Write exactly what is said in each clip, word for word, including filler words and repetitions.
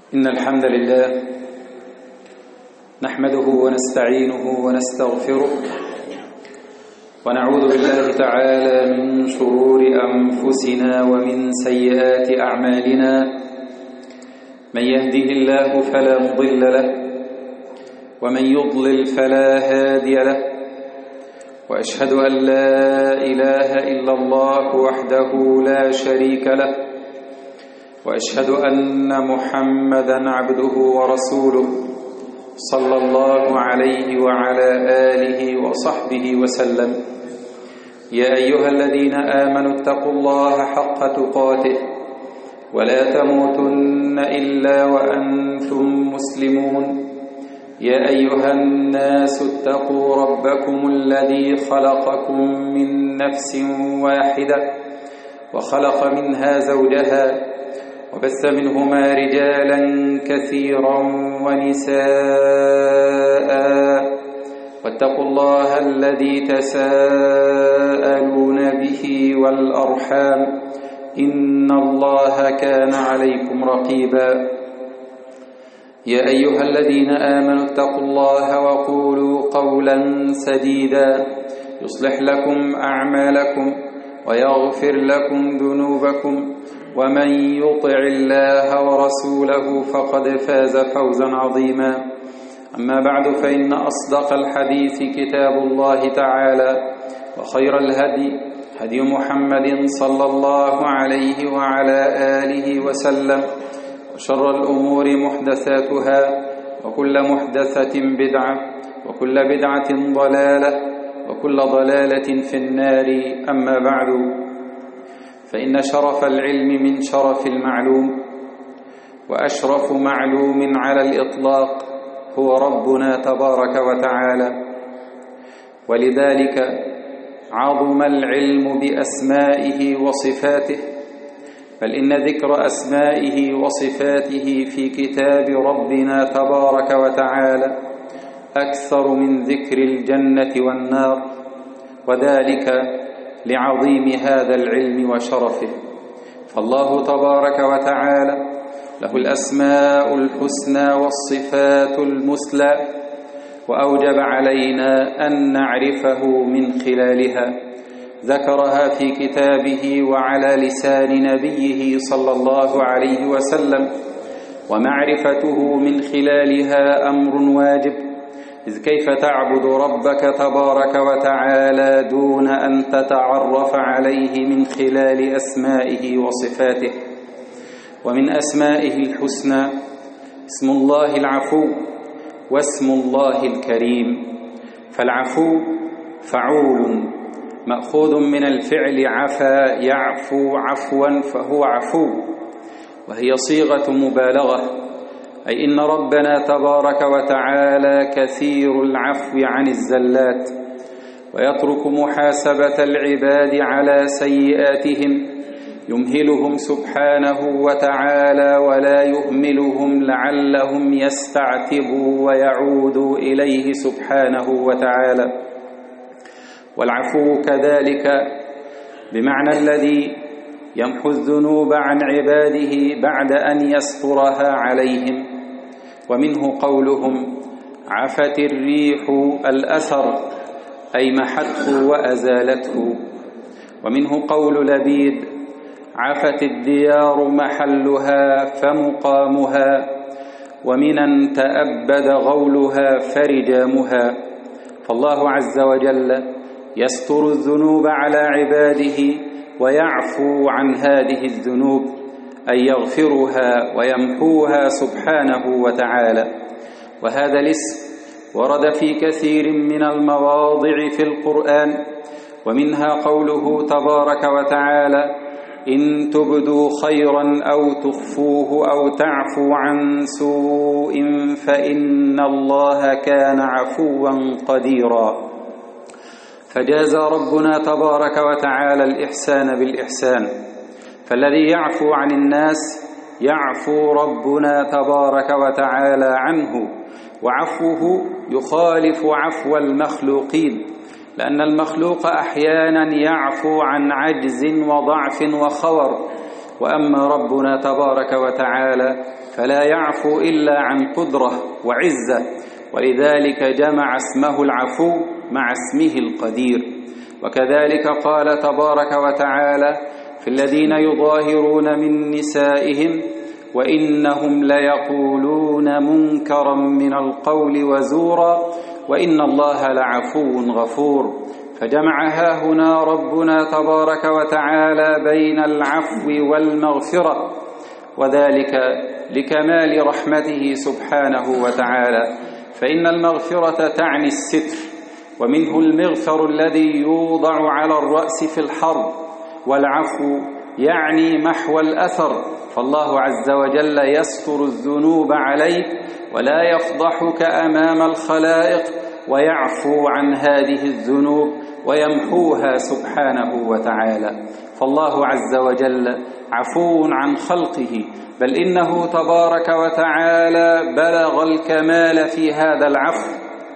إن الحمد لله نحمده ونستعينه ونستغفره ونعوذ بالله تعالى من شرور أنفسنا ومن سيئات أعمالنا. من يهده الله فلا مضل له ومن يضلل فلا هادي له، وأشهد أن لا إله إلا الله وحده لا شريك له، وأشهد أن محمدًا عبده ورسوله صلى الله عليه وعلى آله وصحبه وسلم. يا أيها الذين آمنوا اتقوا الله حق تقاته ولا تموتن إلا وأنتم مسلمون. يا أيها الناس اتقوا ربكم الذي خلقكم من نفس واحدة وخلق منها زوجها وبث منهما رجالا كثيرا ونساء، واتقوا الله الذي تساءلون به والأرحام إن الله كان عليكم رقيبا. يا أيها الذين آمنوا اتقوا الله وقولوا قولا سديدا يصلح لكم أعمالكم ويغفر لكم ذنوبكم، ومن يطع الله ورسوله فقد فاز فوزا عظيما. أما بعد، فإن أصدق الحديث كتاب الله تعالى، وخير الهدي هدي محمد صلى الله عليه وعلى آله وسلم، وشر الأمور محدثاتها، وكل محدثة بدعة، وكل بدعة ضلالة، وكل ضلالة في النار. أما بعد، فإن شرف العلم من شرف المعلوم، وأشرف معلوم على الإطلاق هو ربنا تبارك وتعالى، ولذلك عظم العلم بأسمائه وصفاته، بل إن ذكر أسمائه وصفاته في كتاب ربنا تبارك وتعالى أكثر من ذكر الجنة والنار، وذلك لعظيم هذا العلم وشرفه. فالله تبارك وتعالى له الأسماء الحسنى والصفات المثلى، وأوجب علينا أن نعرفه من خلالها. ذكرها في كتابه وعلى لسان نبيه صلى الله عليه وسلم، ومعرفته من خلالها أمر واجب، إذ كيف تعبد ربك تبارك وتعالى دون أن تتعرف عليه من خلال أسمائه وصفاته؟ ومن أسمائه الحسنى اسم الله العفو واسم الله الكريم. فالعفو فعول مأخوذ من الفعل عفا يعفو عفوا، فهو عفو، وهي صيغة مبالغة، أي إن ربنا تبارك وتعالى كثير العفو عن الزلات، ويترك محاسبة العباد على سيئاتهم، يمهلهم سبحانه وتعالى ولا يهملهم لعلهم يستعتبوا ويعودوا إليه سبحانه وتعالى. والعفو كذلك بمعنى الذي يمحو الذنوب عن عباده بعد أن يسترها عليهم، ومنه قولهم عفت الريح الأثر، أي محته وأزالته. ومنه قول لبيد عفت الديار محلها فمقامها، ومنا تأبد غولها فرجامها. فالله عز وجل يستر الذنوب على عباده ويعفو عن هذه الذنوب، أي يغفرها ويمحوها سبحانه وتعالى. وهذا الاسم ورد في كثير من المواضع في القرآن، ومنها قوله تبارك وتعالى إن تبدوا خيرا أو تخفوه أو تعفو عن سوء فإن الله كان عفوا قديرا. فجاز ربنا تبارك وتعالى الإحسان بالإحسان، فالذي يعفو عن الناس يعفو ربنا تبارك وتعالى عنه، وعفوه يخالف عفو المخلوقين، لأن المخلوق أحيانا يعفو عن عجز وضعف وخور، وأما ربنا تبارك وتعالى فلا يعفو إلا عن قدرة وعزة، ولذلك جمع اسمه العفو مع اسمه القدير. وكذلك قال تبارك وتعالى في الذين يظاهرون من نسائهم وإنهم ليقولون منكرا من القول وزورا وإن الله لعفو غفور. فجمع ها هنا ربنا تبارك وتعالى بين العفو والمغفرة، وذلك لكمال رحمته سبحانه وتعالى، فإن المغفرة تعني الستر، ومنه المغفر الذي يوضع على الرأس في الحرب، والعفو يعني محو الأثر، فالله عز وجل يستر الذنوب عليك ولا يفضحك أمام الخلائق، ويعفو عن هذه الذنوب ويمحوها سبحانه وتعالى. فالله عز وجل عفو عن خلقه، بل إنه تبارك وتعالى بلغ الكمال في هذا العفو.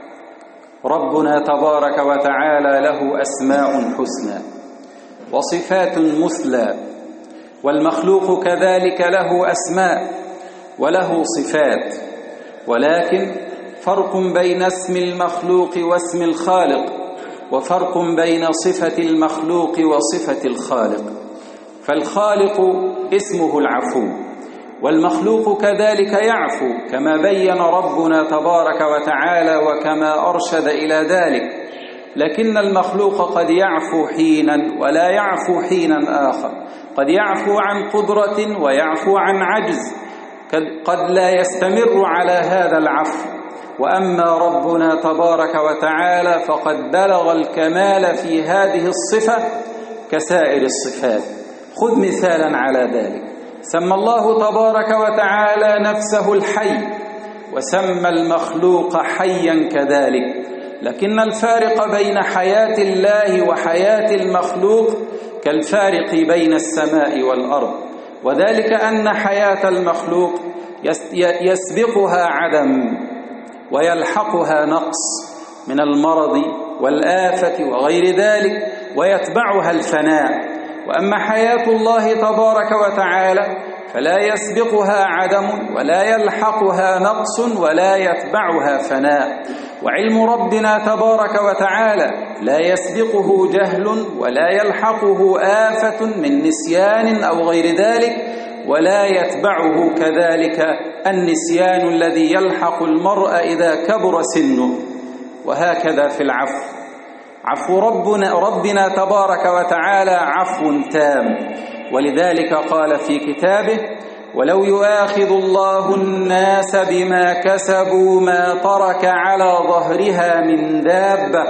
ربنا تبارك وتعالى له أسماء حسنى وصفات مثلى، والمخلوق كذلك له أسماء وله صفات، ولكن فرق بين اسم المخلوق واسم الخالق، وفرق بين صفة المخلوق وصفة الخالق. فالخالق اسمه العفو، والمخلوق كذلك يعفو كما بين ربنا تبارك وتعالى وكما أرشد إلى ذلك، لكن المخلوق قد يعفو حينا ولا يعفو حينا آخر، قد يعفو عن قدرة ويعفو عن عجز، قد لا يستمر على هذا العفو. وأما ربنا تبارك وتعالى فقد بلغ الكمال في هذه الصفة كسائر الصفات. خذ مثالا على ذلك، سمى الله تبارك وتعالى نفسه الحي، وسمى المخلوق حيا كذلك، لكن الفارق بين حياة الله وحياة المخلوق كالفارق بين السماء والأرض، وذلك أن حياة المخلوق يسبقها عدم ويلحقها نقص من المرض والآفة وغير ذلك، ويتبعها الفناء. وأما حياة الله تبارك وتعالى فلا يسبقها عدم ولا يلحقها نقص ولا يتبعها فناء. وعلم ربنا تبارك وتعالى لا يسبقه جهل ولا يلحقه آفة من نسيان أو غير ذلك، ولا يتبعه كذلك النسيان الذي يلحق المرء إذا كبر سنه. وهكذا في العفو، عفو ربنا, ربنا تبارك وتعالى عفو تام، ولذلك قال في كتابه: ولو يؤاخذ الله الناس بما كسبوا ما ترك على ظهرها من دابة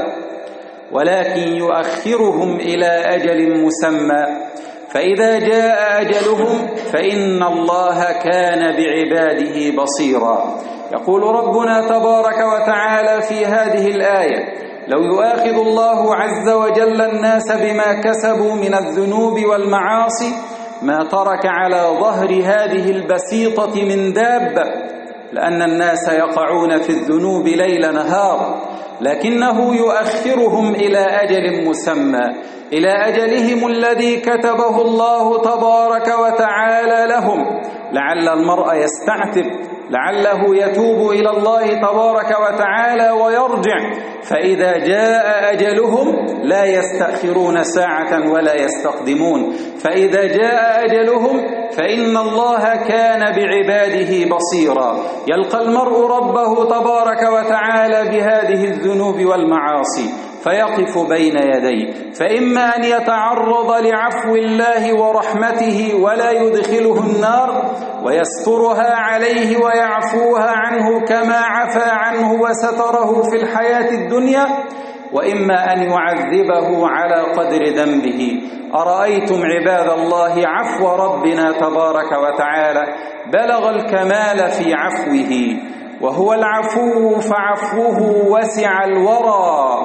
ولكن يؤخرهم إلى أجل مسمى فإذا جاء أجلهم فإن الله كان بعباده بصيرا. يقول ربنا تبارك وتعالى في هذه الآية: لو يؤاخذ الله عز وجل الناس بما كسبوا من الذنوب والمعاصي ما ترك على ظهر هذه البسيطة من دابة، لأن الناس يقعون في الذنوب ليل نهار، لكنه يؤخرهم إلى أجل مسمى، إلى أجلهم الذي كتبه الله تبارك وتعالى لهم، لعل المرء يستعتب، لعله يتوب إلى الله تبارك وتعالى ويرجع، فإذا جاء أجلهم لا يستأخرون ساعة ولا يستقدمون، فإذا جاء أجلهم فإن الله كان بعباده بصيرا. يلقى المرء ربه تبارك وتعالى بهذه الذنوب والمعاصي فيقف بين يديه، فإما أن يتعرض لعفو الله ورحمته ولا يدخله النار ويسترها عليه ويعفوها عنه كما عفى عنه وستره في الحياة الدنيا، وإما أن يعذبه على قدر ذنبه. أرأيتم عباد الله عفو ربنا تبارك وتعالى بلغ الكمال في عفوه، وهو العفو فعفوه وسع الورى،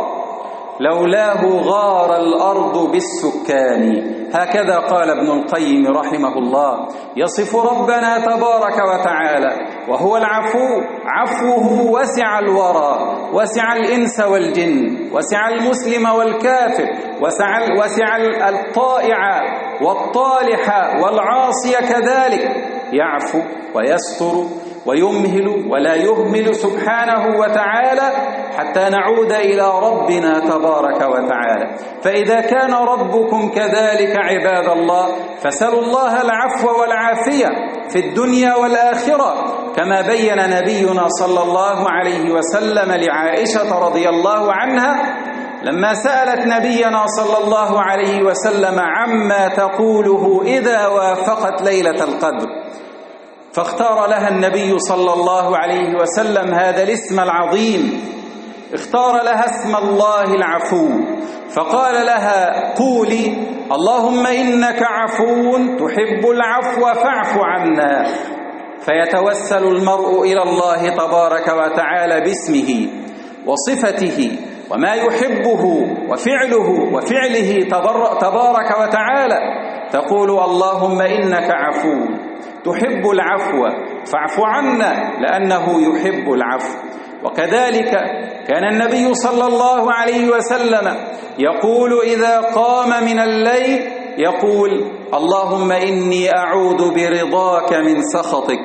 لولاه غار الأرض بالسكان. هكذا قال ابن القيم رحمه الله يصف ربنا تبارك وتعالى، وهو العفو عفوه وسع الورى، وسع الإنس والجن، وسع المسلم والكافر، وسع, وسع الطائع والطالح والعاصي كذلك. يعفو ويستر ويمهل ولا يهمل سبحانه وتعالى حتى نعود إلى ربنا تبارك وتعالى. فإذا كان ربكم كذلك عباد الله فسلوا الله العفو والعافية في الدنيا والآخرة، كما بين نبينا صلى الله عليه وسلم لعائشة رضي الله عنها لما سألت نبينا صلى الله عليه وسلم عما تقوله إذا وافقت ليلة القدر، فاختار لها النبي صلى الله عليه وسلم هذا الاسم العظيم، اختار لها اسم الله العفو، فقال لها قولي اللهم إنك عفو تحب العفو فاعف عنا. فيتوسل المرء إلى الله تبارك وتعالى باسمه وصفته وما يحبه وفعله وفعله تبارك وتعالى، تقول اللهم إنك عفو تحب العفو فاعف عنا، لأنه يحب العفو. وكذلك كان النبي صلى الله عليه وسلم يقول إذا قام من الليل يقول اللهم إني أعوذ برضاك من سخطك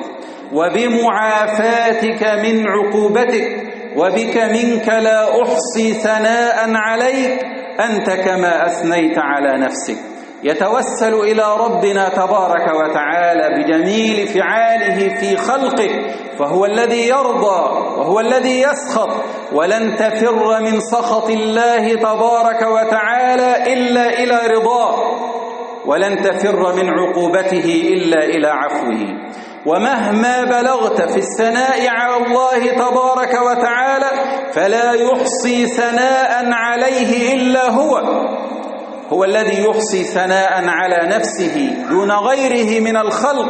وبمعافاتك من عقوبتك وبك منك لا أحصي ثناء عليك أنت كما أثنيت على نفسك. يتوسل إلى ربنا تبارك وتعالى بجميل فعاله في خلقه، فهو الذي يرضى وهو الذي يسخط، ولن تفر من سخط الله تبارك وتعالى إلا إلى رضاه، ولن تفر من عقوبته إلا إلى عفوه. ومهما بلغت في الثناء على الله تبارك وتعالى فلا يحصي ثناء عليه إلا هو، هو الذي يحصي ثناء على نفسه دون غيره من الخلق.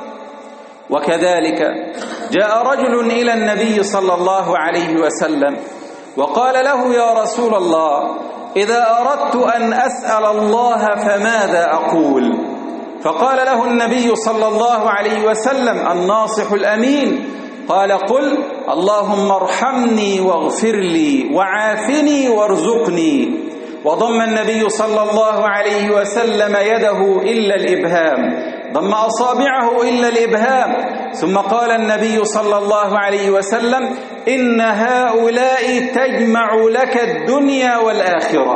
وكذلك جاء رجل إلى النبي صلى الله عليه وسلم وقال له يا رسول الله إذا أردت أن أسأل الله فماذا أقول؟ فقال له النبي صلى الله عليه وسلم الناصح الأمين قال قل اللهم ارحمني واغفر لي وعافني وارزقني. وضم النبي صلى الله عليه وسلم يده إلا الإبهام، ضم أصابعه إلا الإبهام، ثم قال النبي صلى الله عليه وسلم إن هؤلاء تجمع لك الدنيا والآخرة.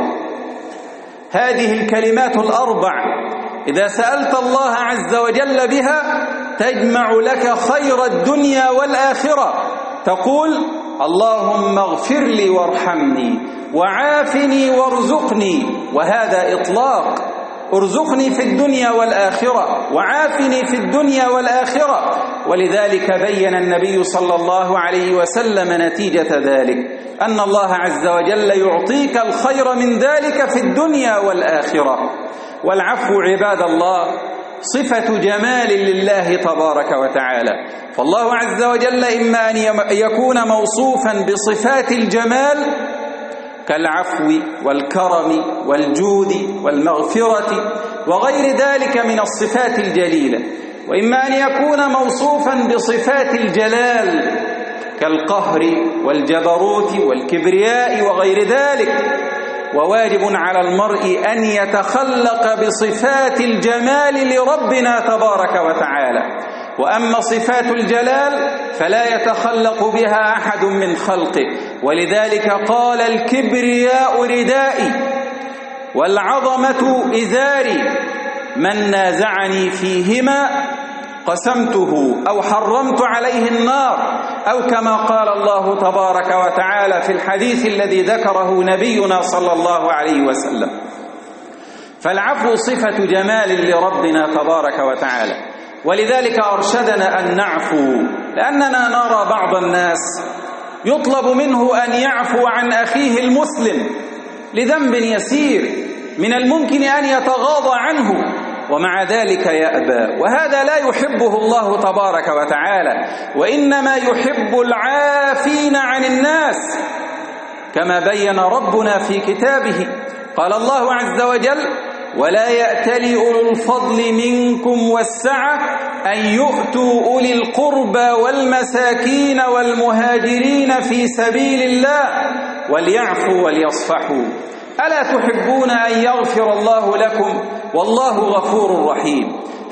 هذه الكلمات الأربع إذا سألت الله عز وجل بها تجمع لك خير الدنيا والآخرة. تقول اللهم اغفر لي وارحمني وعافني وارزقني، وهذا إطلاق، ارزقني في الدنيا والآخرة وعافني في الدنيا والآخرة. ولذلك بين النبي صلى الله عليه وسلم نتيجة ذلك أن الله عز وجل يعطيك الخير من ذلك في الدنيا والآخرة. والعفو عباد الله صفة جمال لله تبارك وتعالى، فالله عز وجل إما أن يكون موصوفا بصفات الجمال كالعفو والكرم والجود والمغفرة وغير ذلك من الصفات الجليلة، وإما أن يكون موصوفا بصفات الجلال كالقهر والجبروت والكبرياء وغير ذلك. وواجب على المرء أن يتخلق بصفات الجمال لربنا تبارك وتعالى، وأما صفات الجلال فلا يتخلق بها أحد من خلقه. ولذلك قال الكبرياء ردائي والعظمة إزاري، من نازعني فيهما قسمته أو حرمت عليه النار، أو كما قال الله تبارك وتعالى في الحديث الذي ذكره نبينا صلى الله عليه وسلم. فالعفو صفة جمال لربنا تبارك وتعالى، ولذلك أرشدنا أن نعفو، لأننا نرى بعض الناس يطلب منه أن يعفو عن أخيه المسلم لذنب يسير من الممكن أن يتغاضى عنه، ومع ذلك يأبى، وهذا لا يحبه الله تبارك وتعالى، وإنما يحب العافين عن الناس، كما بين ربنا في كتابه. قال الله عز وجل ولا يأتل أولو الفضل منكم والسعة أن يؤتوا أولي القربى والمساكين والمهاجرين في سبيل الله وليعفوا وليصفحوا ألا تحبون أن يغفر الله لكم والله غفور رحيم.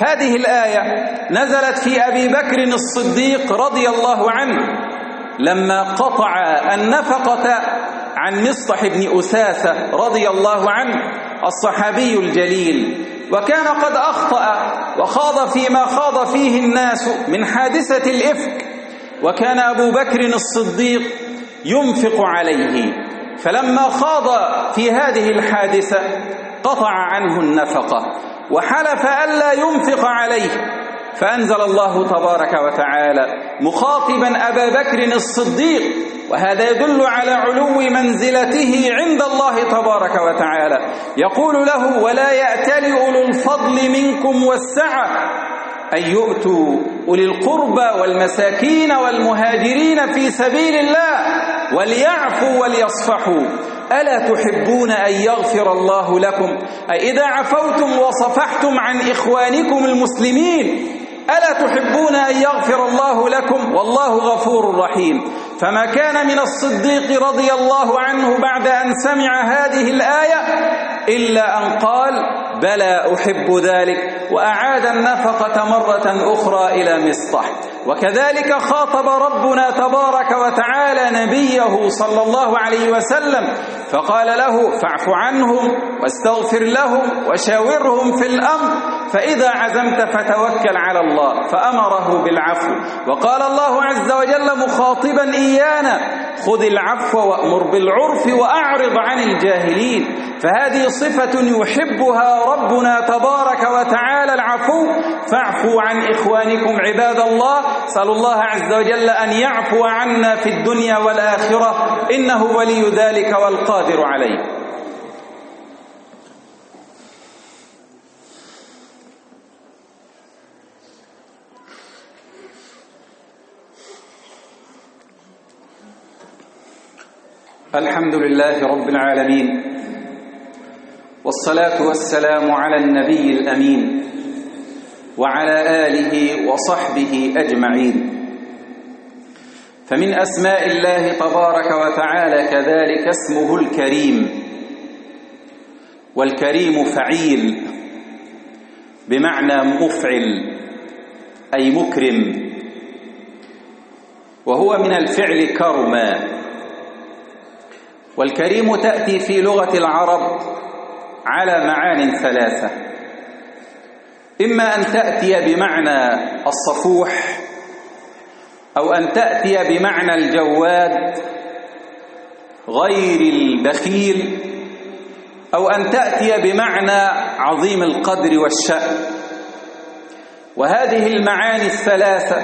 هذه الآية نزلت في أبي بكر الصديق رضي الله عنه لما قطع النفقة عن مصطح بن أثاثة رضي الله عنه الصحابي الجليل، وكان قد أخطأ وخاض فيما خاض فيه الناس من حادثة الإفك، وكان أبو بكر الصديق ينفق عليه، فلما خاض في هذه الحادثة قطع عنه النفقة وحلف ألا ينفق عليه، فأنزل الله تبارك وتعالى مخاطبا أبا بكر الصديق، وهذا يدل على علو منزلته عند الله تبارك وتعالى، يقول له: ولا يأتل أولو الفضل منكم والسعة أن يؤتوا أولي القربى والمساكين والمهاجرين في سبيل الله وليعفوا وليصفحوا ألا تحبون أن يغفر الله لكم؟ أي إذا عفوتم وصفحتم عن إخوانكم المسلمين ألا تحبون أن يغفر الله لكم؟ والله غفور رحيم. فما كان من الصديق رضي الله عنه بعد أن سمع هذه الآية إلا أن قال: بلى أحب ذلك، وأعاد النفقة مرة أخرى إلى مصطح. وكذلك خاطب ربنا تبارك وتعالى نبيه صلى الله عليه وسلم فقال له: فاعف عنهم واستغفر لهم وشاورهم في الأمر فإذا عزمت فتوكل على الله، فأمره بالعفو. وقال الله عز وجل مخاطبا إيانا: خذ العفو وأمر بالعرف وأعرض عن الجاهلين. فهذه صفة يحبها ربنا تبارك وتعالى، العفو. فاعفوا عن إخوانكم عباد الله. سأل الله عز وجل أن يعفو عنا في الدنيا والآخرة، إنه ولي ذلك والقادر عليه. الحمد لله رب العالمين، والصلاة والسلام على النبي الأمين وعلى آله وصحبه أجمعين. فمن أسماء الله تبارك وتعالى كذلك اسمه الكريم، والكريم فعيل بمعنى مفعل أي مكرم، وهو من الفعل كرما. والكريم تأتي في لغة العرب على معان ثلاثة: إما أن تأتي بمعنى الصفوح، أو أن تأتي بمعنى الجواد غير البخيل، أو أن تأتي بمعنى عظيم القدر والشأن. وهذه المعاني الثلاثة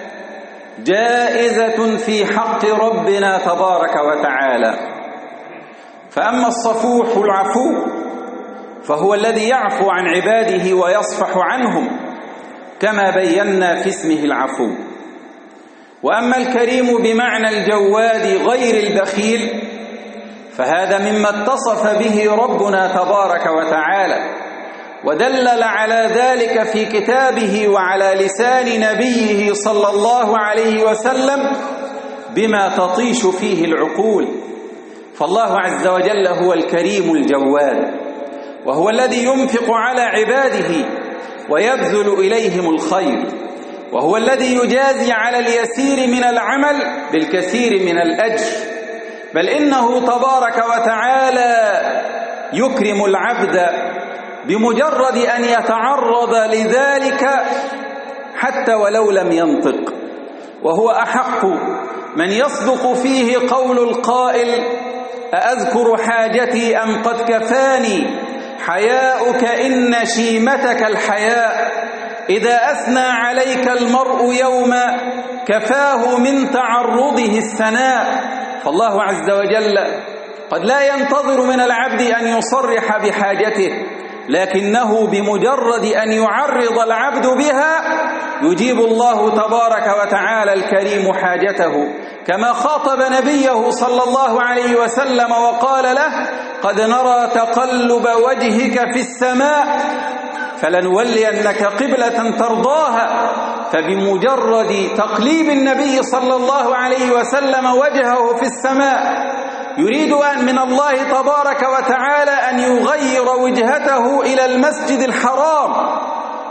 جائزة في حق ربنا تبارك وتعالى. فأما الصفوح العفو فهو الذي يعفو عن عباده ويصفح عنهم كما بينا في اسمه العفو. وأما الكريم بمعنى الجواد غير البخيل فهذا مما اتصف به ربنا تبارك وتعالى، ودلل على ذلك في كتابه وعلى لسان نبيه صلى الله عليه وسلم بما تطيش فيه العقول. فالله عز وجل هو الكريم الجواد، وهو الذي ينفق على عباده ويبذل إليهم الخير، وهو الذي يجازي على اليسير من العمل بالكثير من الأجر. بل إنه تبارك وتعالى يكرم العبد بمجرد أن يتعرض لذلك حتى ولو لم ينطق، وهو أحق من يصدق فيه قول القائل: أأذكر حاجتي أم قد كفاني حياؤك إن شيمتك الحياء، إذا أثنى عليك المرء يوما كفاه من تعرضه الثناء. فالله عز وجل قد لا ينتظر من العبد أن يصرح بحاجته، لكنه بمجرد أن يعرض العبد بها يجيب الله تبارك وتعالى الكريم حاجته، كما خاطب نبيه صلى الله عليه وسلم وقال له: قد نرى تقلب وجهك في السماء فلنولينك قبلة ترضاها. فبمجرد تقليب النبي صلى الله عليه وسلم وجهه في السماء يريد أن من الله تبارك وتعالى أن يغير وجهته إلى المسجد الحرام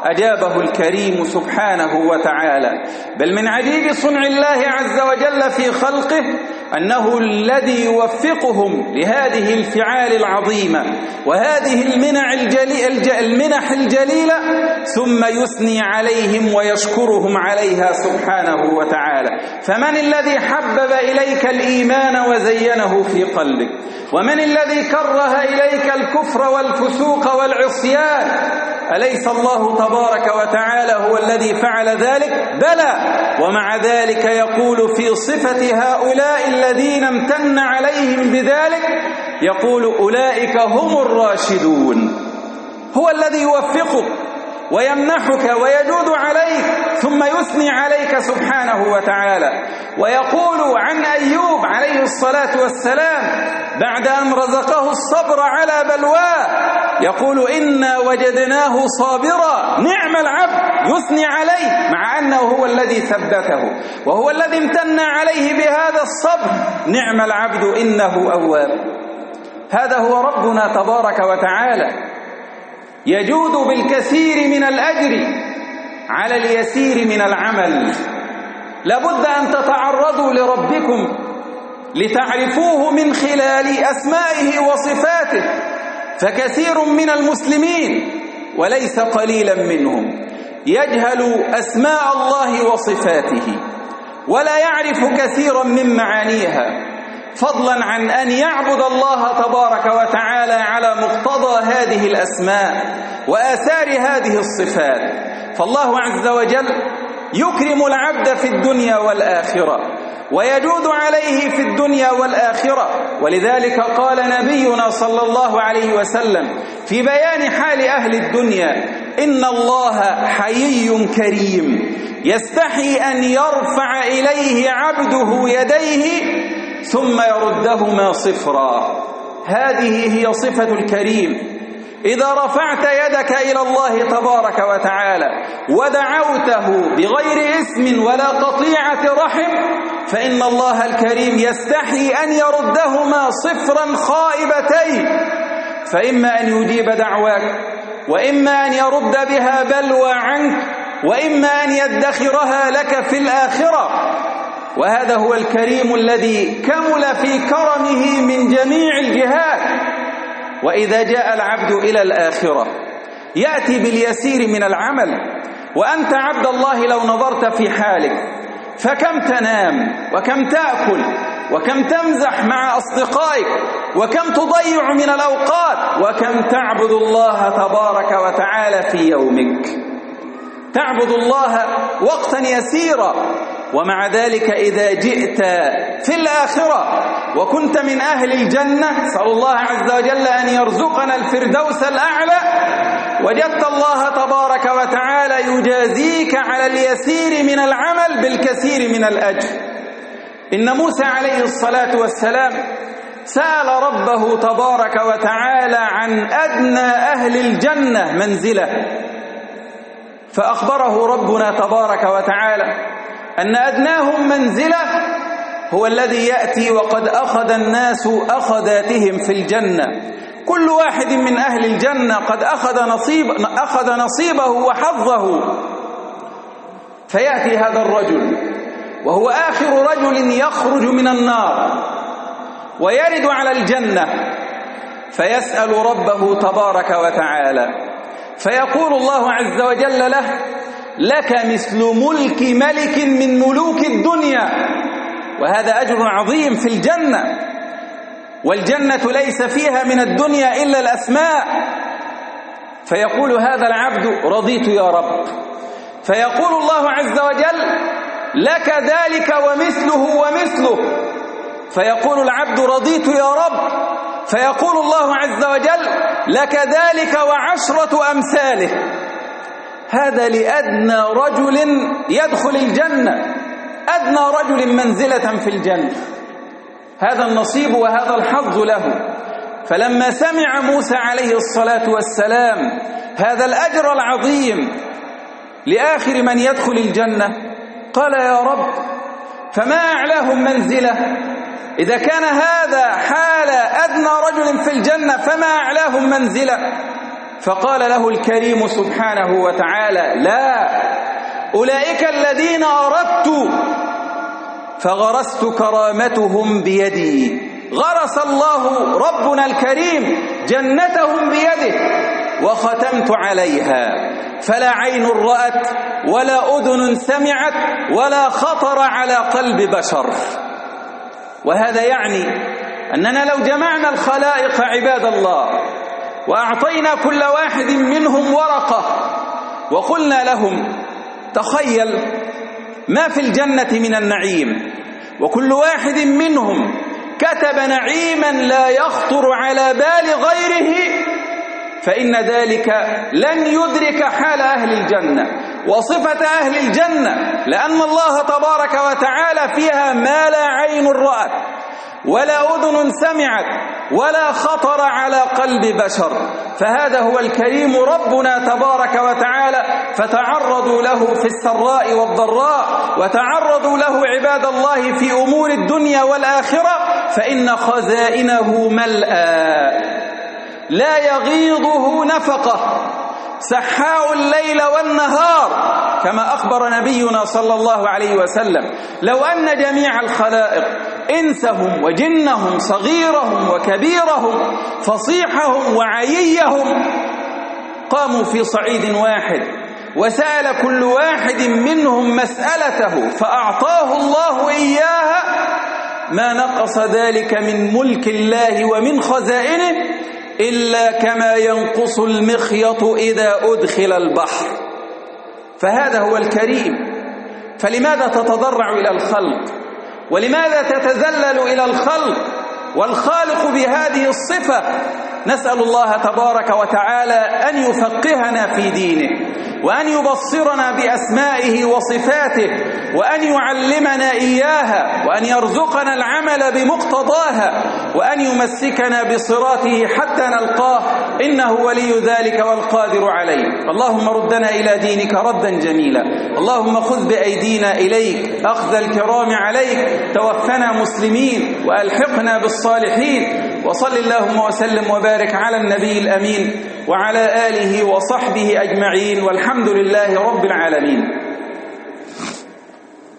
أجابه الكريم سبحانه وتعالى. بل من عجيب صنع الله عز وجل في خلقه أنه الذي يوفقهم لهذه الفعال العظيمة وهذه المنح الجليلة, المنح الجليلة ثم يثني عليهم ويشكرهم عليها سبحانه وتعالى. فمن الذي حبب إليك الإيمان وزينه في قلبك؟ ومن الذي كره إليك الكفر والفسوق والعصيان؟ أليس الله تبارك وتعالى هو الذي فعل ذلك؟ بلى. ومع ذلك يقول في صفة هؤلاء الذين امتن عليهم بذلك، يقول أولئك هم الراشدون. هو الذي يوفقك ويمنحك ويجود عليك ثم يثني عليك سبحانه وتعالى. ويقول عن أيوب عليه الصلاة والسلام بعد أن رزقه الصبر على بلواه، يقول إنا وجدناه صابرا نعم العبد، يثني عليه مع أنه هو الذي ثبته وهو الذي امتن عليه بهذا الصبر. نعم العبد إنه أواب. هذا هو ربنا تبارك وتعالى، يجود بالكثير من الأجر على اليسير من العمل. لابد أن تتعرضوا لربكم لتعرفوه من خلال أسمائه وصفاته، فكثير من المسلمين وليس قليلا منهم يجهل أسماء الله وصفاته ولا يعرف كثيرا من معانيها، فضلا عن أن يعبد الله تبارك وتعالى على مقتضى هذه الأسماء وآثار هذه الصفات. فالله عز وجل يكرم العبد في الدنيا والآخرة ويجود عليه في الدنيا والآخرة. ولذلك قال نبينا صلى الله عليه وسلم في بيان حال أهل الدنيا: إن الله حيي كريم يستحي أن يرفع إليه عبده يديه ثم يردهما صفرا. هذه هي صفة الكريم. إذا رفعت يدك إلى الله تبارك وتعالى ودعوته بغير اسم ولا قطيعة رحم، فإن الله الكريم يستحي أن يردهما صفرا خائبتين، فإما أن يجيب دعواك وإما أن يرد بها بلوى عنك وإما أن يدخرها لك في الآخرة. وهذا هو الكريم الذي كمل في كرمه من جميع الجهات. وإذا جاء العبد إلى الآخرة يأتي باليسير من العمل. وأنت عبد الله لو نظرت في حالك فكم تنام وكم تأكل وكم تمزح مع أصدقائك وكم تضيع من الأوقات وكم تعبد الله تبارك وتعالى في يومك. تعبد الله وقتا يسيرا، ومع ذلك إذا جئت في الآخرة وكنت من أهل الجنة، نسأل الله عز وجل أن يرزقنا الفردوس الأعلى، وجدت الله تبارك وتعالى يجازيك على اليسير من العمل بالكثير من الأجر. إن موسى عليه الصلاة والسلام سأل ربه تبارك وتعالى عن أدنى أهل الجنة منزلة، فأخبره ربنا تبارك وتعالى أن أدناهم منزلة هو الذي يأتي وقد أخذ الناس أخذاتهم في الجنة. كل واحد من أهل الجنة قد أخذ, نصيب أخذ نصيبه وحظه، فيأتي هذا الرجل وهو آخر رجل يخرج من النار ويرد على الجنة، فيسأل ربه تبارك وتعالى، فيقول الله عز وجل له: لك مثل ملك ملك من ملوك الدنيا. وهذا أجر عظيم في الجنة، والجنة ليس فيها من الدنيا إلا الأسماء. فيقول هذا العبد: رضيت يا رب. فيقول الله عز وجل: لك ذلك ومثله ومثله. فيقول العبد: رضيت يا رب. فيقول الله عز وجل: لك ذلك وعشرة أمثاله. هذا لأدنى رجل يدخل الجنة، أدنى رجل منزلة في الجنة، هذا النصيب وهذا الحظ له. فلما سمع موسى عليه الصلاة والسلام هذا الأجر العظيم لآخر من يدخل الجنة قال: يا رب، فما أعلاهم منزلة؟ إذا كان هذا حال أدنى رجل في الجنة فما أعلاهم منزلة؟ فقال له الكريم سبحانه وتعالى: لا، أولئك الذين أردت فغرست كرامتهم بيدي. غرس الله ربنا الكريم جنتهم بيده وختمت عليها، فلا عين رأت ولا أذن سمعت ولا خطر على قلب بشر. وهذا يعني أننا لو جمعنا الخلائق عباد الله وأعطينا كل واحد منهم ورقة وقلنا لهم: تخيل ما في الجنة من النعيم، وكل واحد منهم كتب نعيما لا يخطر على بال غيره، فإن ذلك لن يدرك حال أهل الجنة وصفة أهل الجنة، لأن الله تبارك وتعالى فيها ما لا عين رأت ولا أذن سمعت ولا خطر على قلب بشر. فهذا هو الكريم ربنا تبارك وتعالى، فتعرضوا له في السراء والضراء، وتعرضوا له عباد الله في أمور الدنيا والآخرة، فإن خزائنه ملأى لا يغيضه نفقة، سحاء الليل والنهار، كما أخبر نبينا صلى الله عليه وسلم: لو أن جميع الخلائق إنسهم وجنهم صغيرهم وكبيرهم فصيحهم وعييهم قاموا في صعيد واحد وسأل كل واحد منهم مسألته فأعطاه الله إياها، ما نقص ذلك من ملك الله ومن خزائنه إلا كما ينقص المخيط إذا أدخل البحر. فهذا هو الكريم. فلماذا تتضرع إلى الخلق؟ ولماذا تتذلل إلى الخلق والخالق بهذه الصفة؟ نسأل الله تبارك وتعالى أن يفقهنا في دينه، وأن يبصرنا بأسمائه وصفاته، وأن يعلمنا إياها، وأن يرزقنا العمل بمقتضاها، وأن يمسكنا بصراطه حتى نلقاه، إنه ولي ذلك والقادر عليه. اللهم ردنا إلى دينك ردا جميلا، اللهم خذ بأيدينا إليك أخذ الكرام عليك، توفنا مسلمين وألحقنا بالصالحين. وصل اللهم وسلم وبارك على النبي الأمين وعلى آله وصحبه أجمعين، والحمد لله رب العالمين.